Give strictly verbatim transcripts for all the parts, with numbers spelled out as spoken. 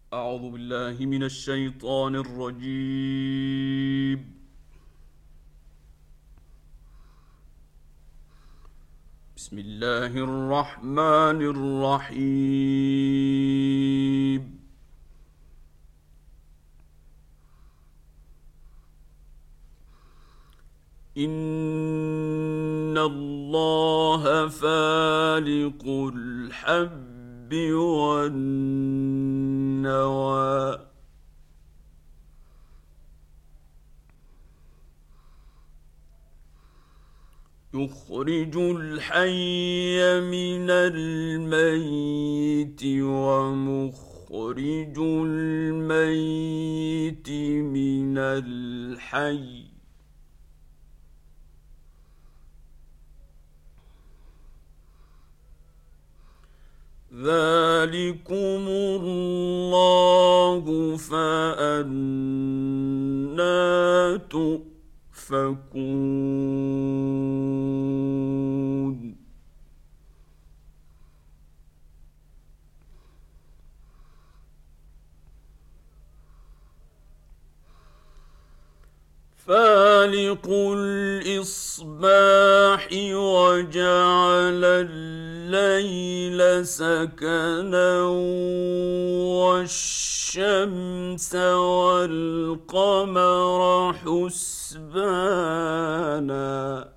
أعوذ بالله من الشيطان الرجيم. بسم الله الرحمن الرحيم. إن الله فالق الحب والنوى يخرج الحي من الميت ومخرج الميت من الحي ذلكم الله فأنى تؤفكون فالق الإصباح وجعل الليل سكنا والشمس والقمر حسبانا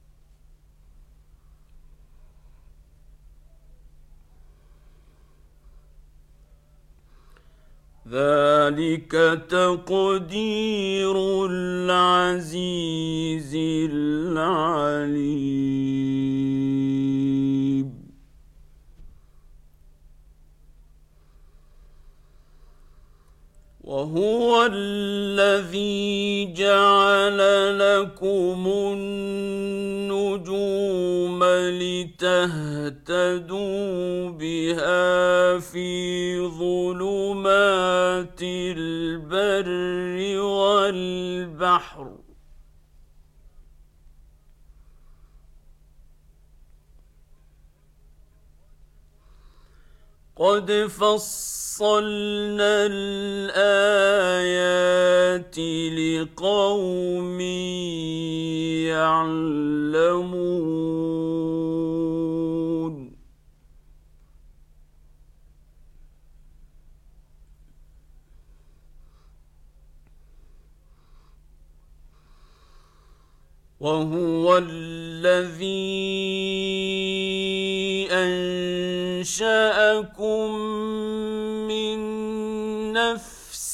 ذلك تقدير العزيز العليم. وهو الذي جعل لكم النجوم لتهتدوا بها في ظلمات البر والبحر قد فصلنا الآيات لقوم يعلمون. وهو الذي أنشأكم من نفس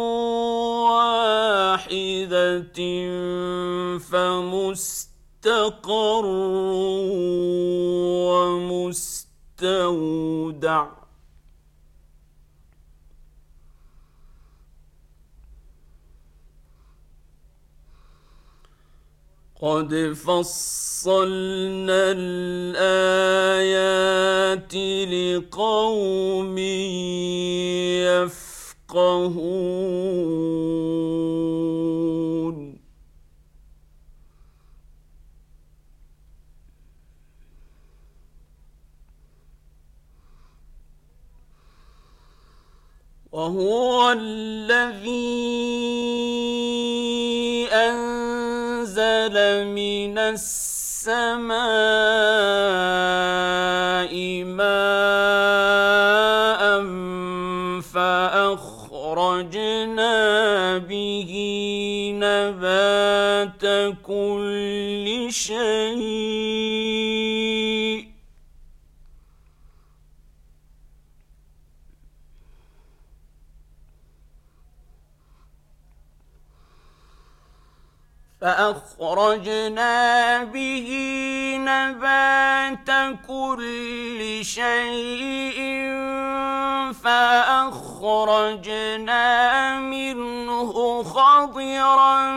واحدة فمستقر ومستودع قد فصلنا الآيات لقوم يفقهون. وهو الذي أنزل من السماء ماء فأخرجنا به نبات كل شيء فأخرجنا به نبات كل شيء فأخرجنا منه خضرا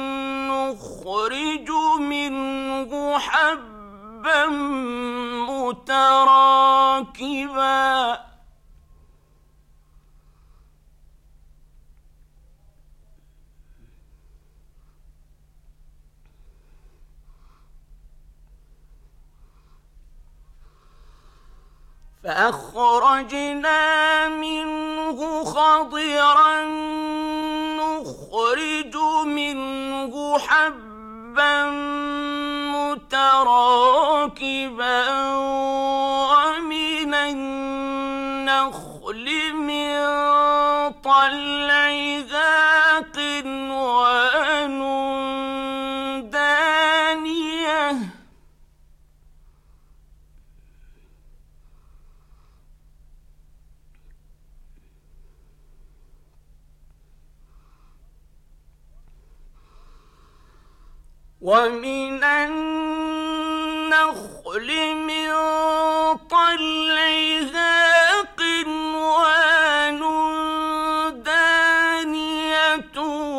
نخرج منه حبا متراكبا فأخرجنا منه خضرا نخرج منه حبا متراكبا ومن النخل من طلعها قنوان دانية ومن النخل من طلعها قنوان دانية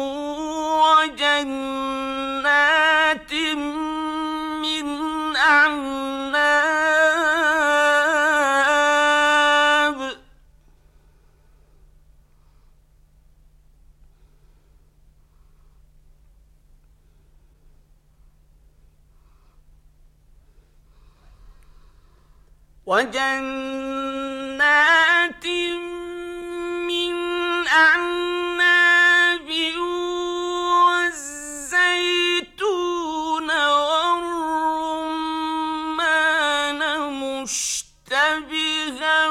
وجنات من أعناب وجنات من أعناب والزيتون والرمان مشتبها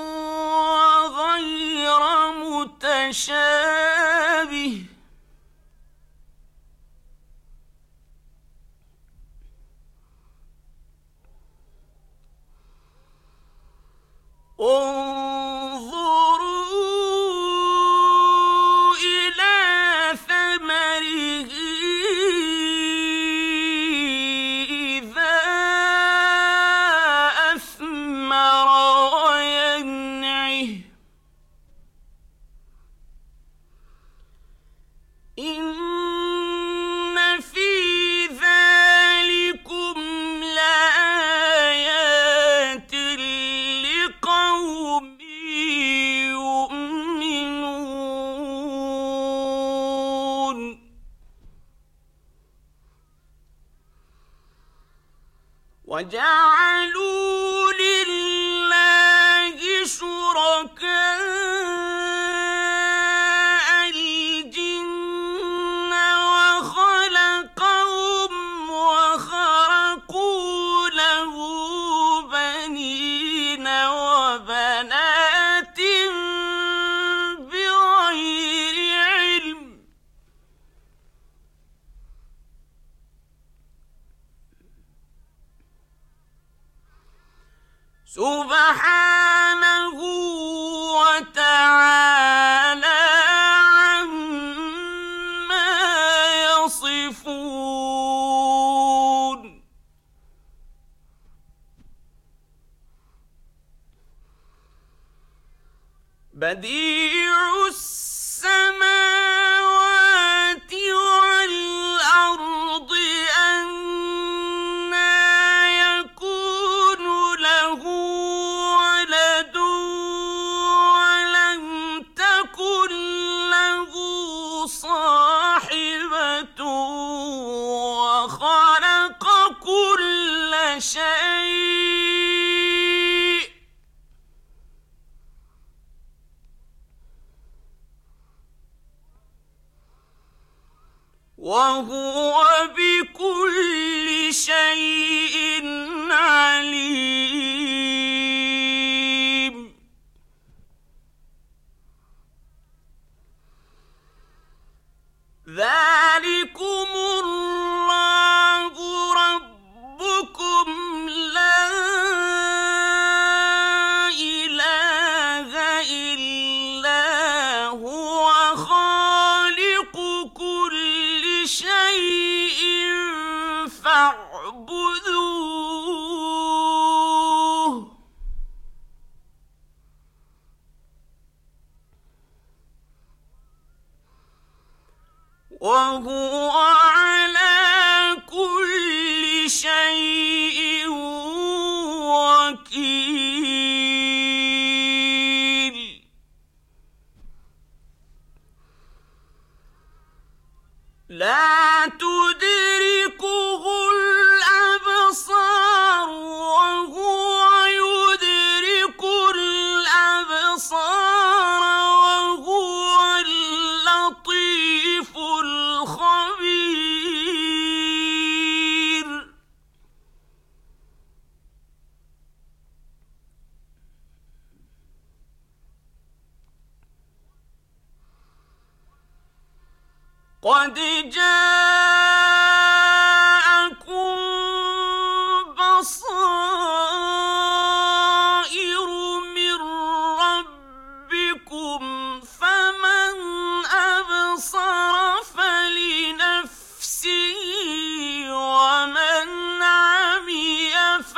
وغير متشابه انظروا إلى ثمره إذا أثمر وينعه إن في ذلكم لآيات لقوم يؤمنون وجعلوا لله شركاء الجن وخلقهم وخرقوا له بنين وبنات بغير علم سبحانه وتعالى عما يصفون بديع السماوات والأرض أنى يكون له ولد ولم تكن له صاحبة وخلق كل شيء وهو بكل شيء عليم ذلكم الله ربكم لا إله إلا هو خالق كل شيء فاعبدوه وهو على كل شيء وكيل لا تدركه الأبصار وهو يدرك قد جاءكم بصائر من ربكم فمن أبصر فلنفسه ومن عمي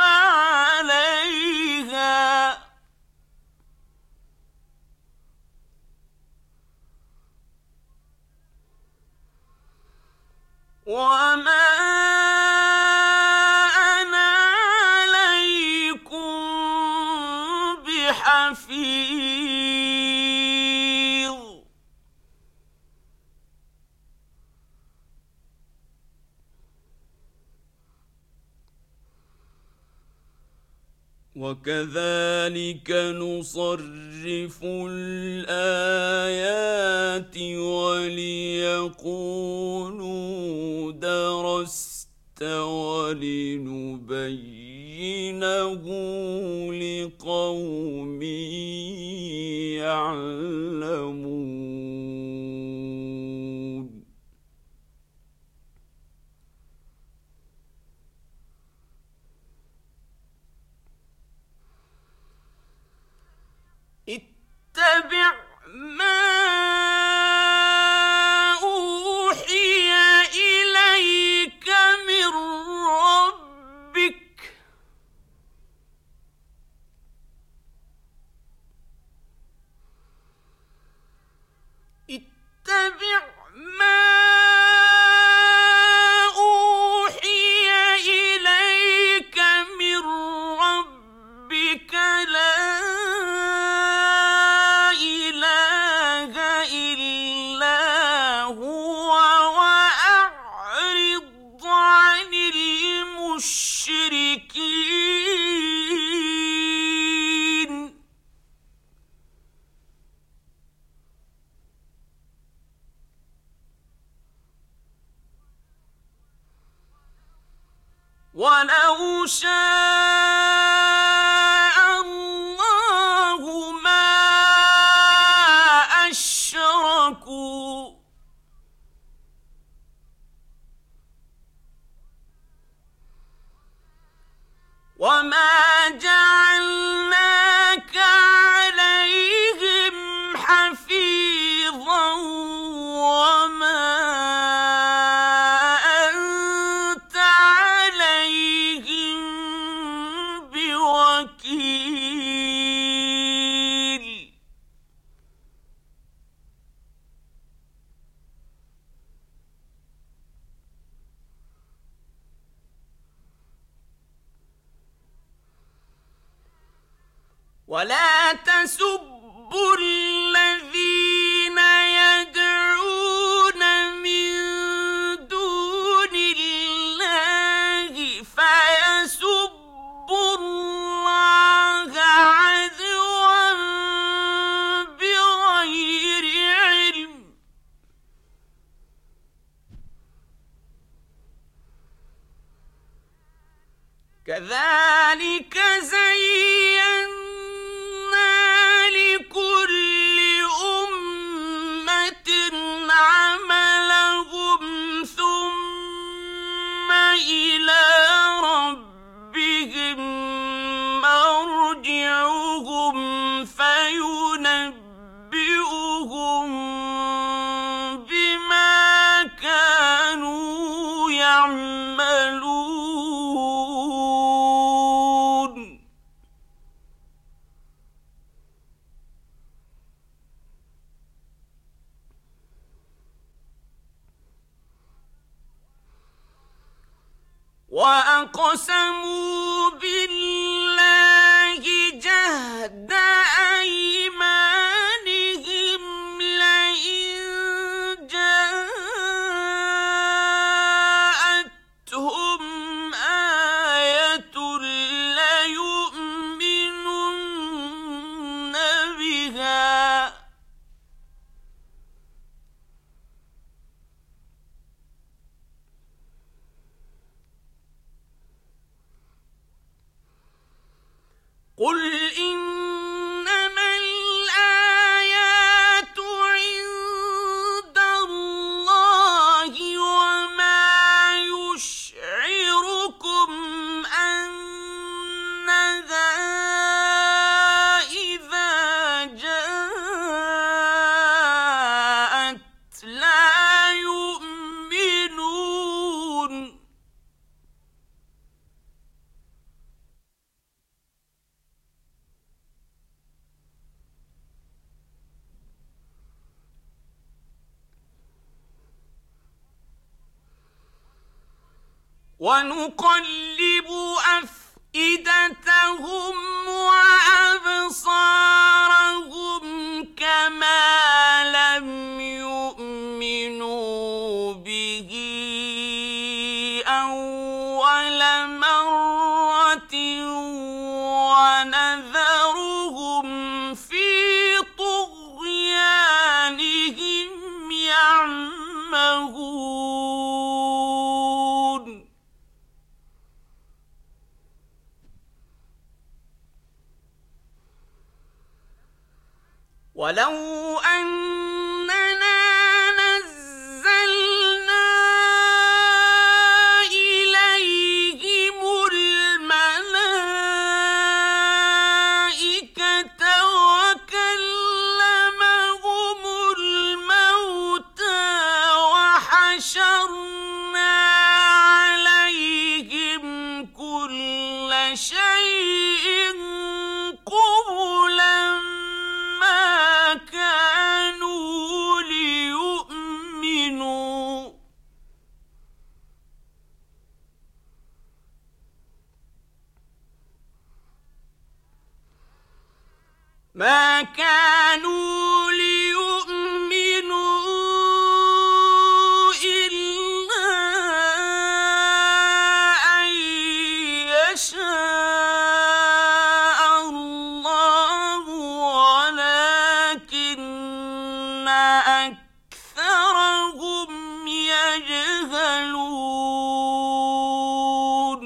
فعليها وما أنا عليكم بحفيظ وكذلك نصرف الآيات وليقولوا درست ولنبينه لقوم يعلمون اتبع ما أوحي إليك من ربك اتبع ما أوحي إليك من ربك لا إله إلا هو وأعرض عن المشركين ولو شاء الله ما أشركوا وما جعلناك عليهم حفيظا وما أنت عليهم بوكيل ولا تسبوا الذين يدعون من دون الله فيسبوا الله عدوا بغير علم كذلك زينا لكل أمة عملهم ثم إلى ربهم مرجعهم فينبئهم بما كانوا يعملون وأقسموا بالله جهد أيمانهم لئن جاءتهم آية ليؤمنن بها ونقلب أفئدتهم وأبصارهم كما لم يؤمنوا به أول مرة ونذرهم في طغيانهم يعمهون ولو أننا نزلنا إليهم الملائكة وكلمهم الموتى وحشرنا عليهم كل شيء قبلا ما كانوا ليؤمنوا ما كانوا ليؤمنوا إلا أن يشاء الله ولكن أكثرهم يجهلون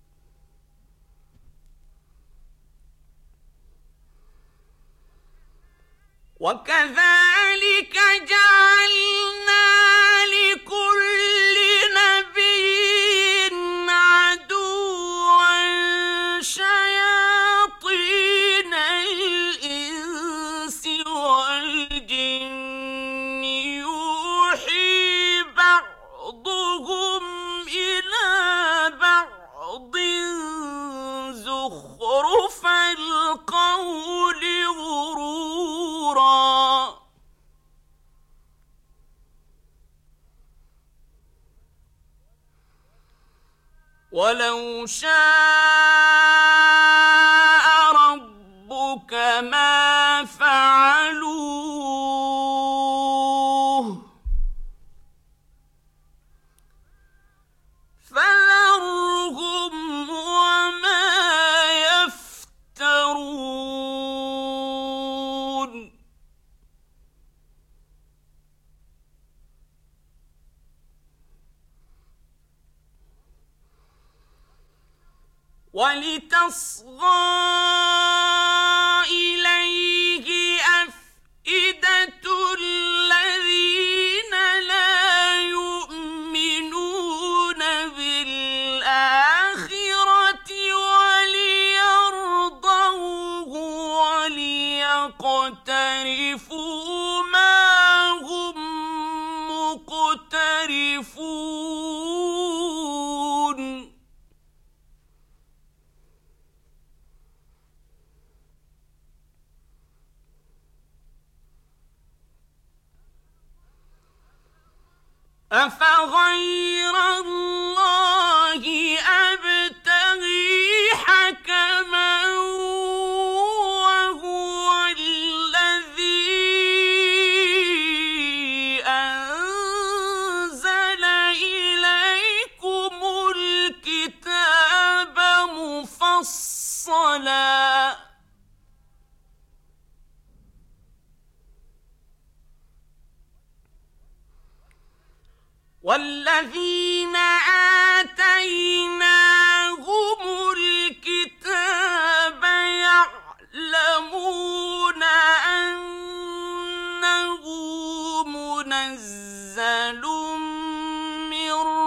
وكذلك جعلنا لكل نبي عدوا شياطين الإنس والجن يوحي بعضهم إلى بعض زخرف القول غرورا ولو شاء ربك ما فعلوه فذرهم وما يفترون ولتصغى إليه أفئدة الذين لا يؤمنون بالآخرة وليرضوه وليقترفوا ما هم مقترفون أفغير الله أبتغي حكما وهو الذي أنزل إليكم الكتاب مفصلا والذين آتيناهم الكتاب يعلمون أنه منزل من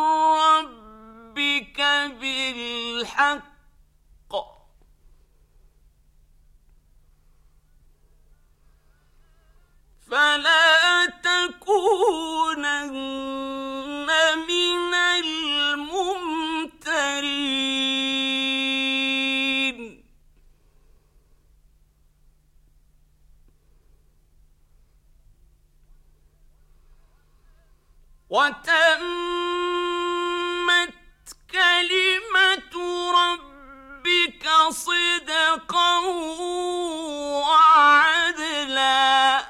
ربك بالحق فلا تكونن من الممترين وتمت كلمة صدقا وعدلا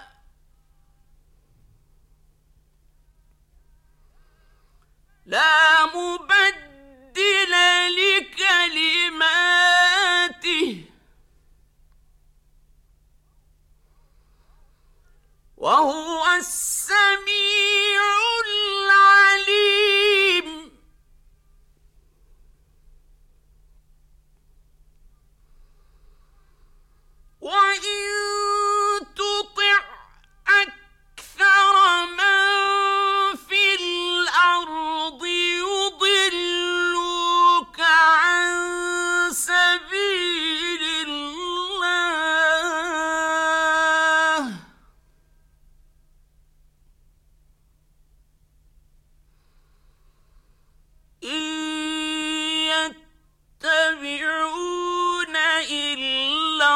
لا مبدل لكلماته وهو السميع العليم وإن تطع أكثر من في الأرض يضلوك عن سبيل الله إن يتبعون إلا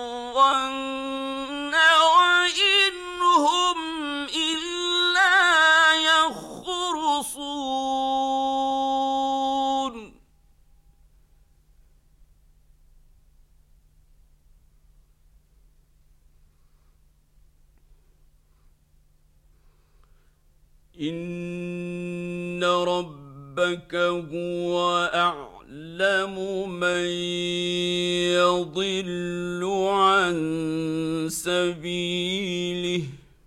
الظن وإن هم إلا يخرصون إن ربك هو أعلم من يضل عن سبيله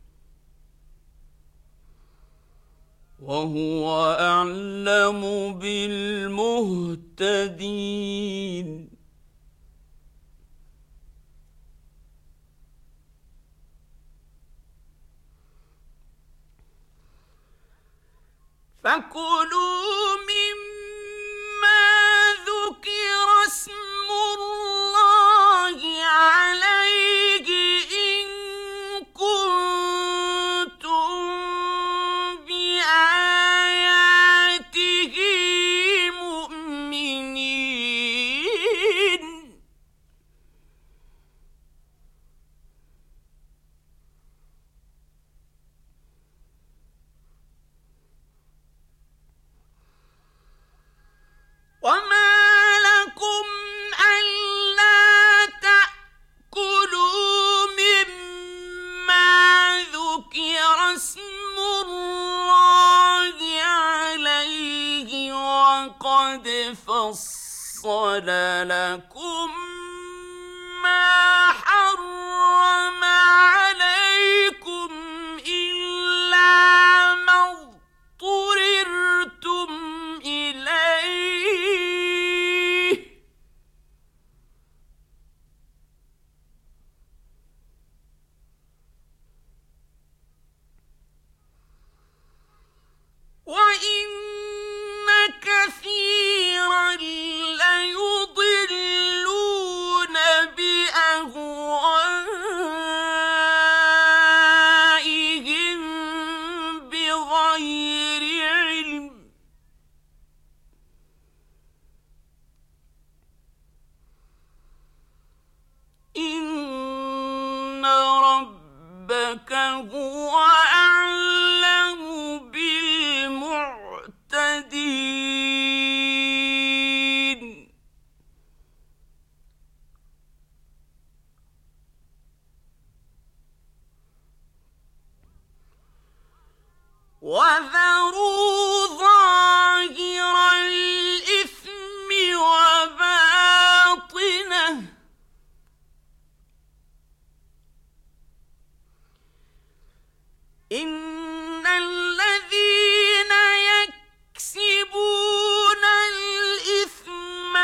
وهو أعلم بالمهتدين فكلوا مما ذكر اسم الله عليه إن كنتم بآياته مؤمنين وما لكم ألا تأكلوا مما ذكر اسم الله عليه وقد فصل لكم ما حرم عليكم إلا ما اضطررتم إليه وإن كثيرا ليضلون بأهوائهم بغير علم إن ربك هو أعلم بالمعتدين وذروا ظاهر الإثم وباطنه إن الذين يكسبون الإثم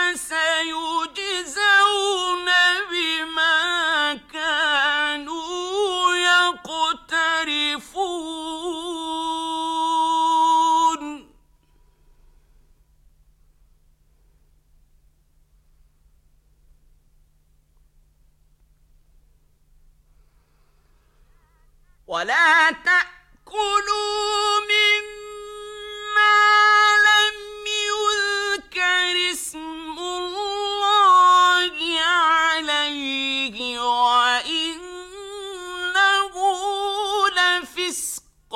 سيجزون بما كانوا يقترفون ولا تأكلوا مما لم يذكر اسم الله عليه وإنه لفسق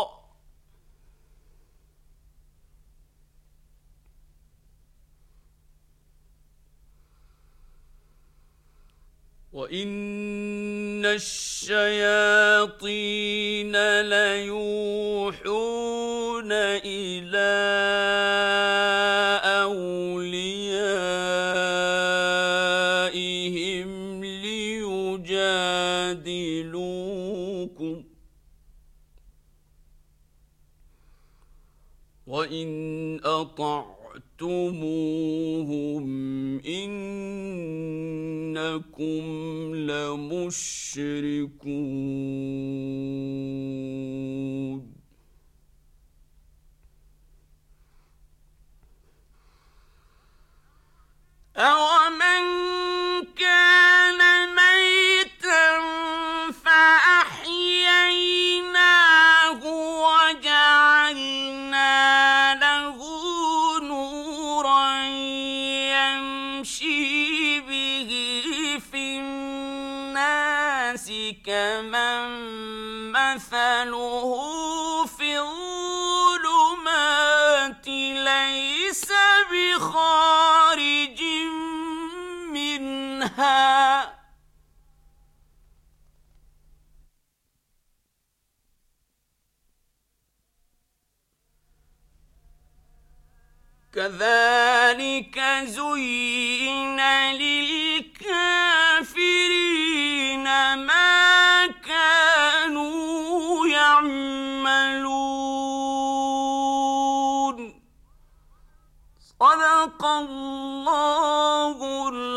وإن الشياطين ليوحون إلى أوليائهم ليجادلوكم وإن أطعتموهم إنكم لمشركون أَوَمَنْ كَانَ مَيْتًا فَأَحْيَيْنَاهُ وَجَعَلْنَا لَهُ نُورًا يَمْشِي بِهِ فِي النَّاسِ كَمَنْ مَثَلُهُ فِي الظُّلُمَاتِ لَيْسَ بِخَارِجٍ منها كذلك زين للكافرين ما كانوا يعملون صدق الله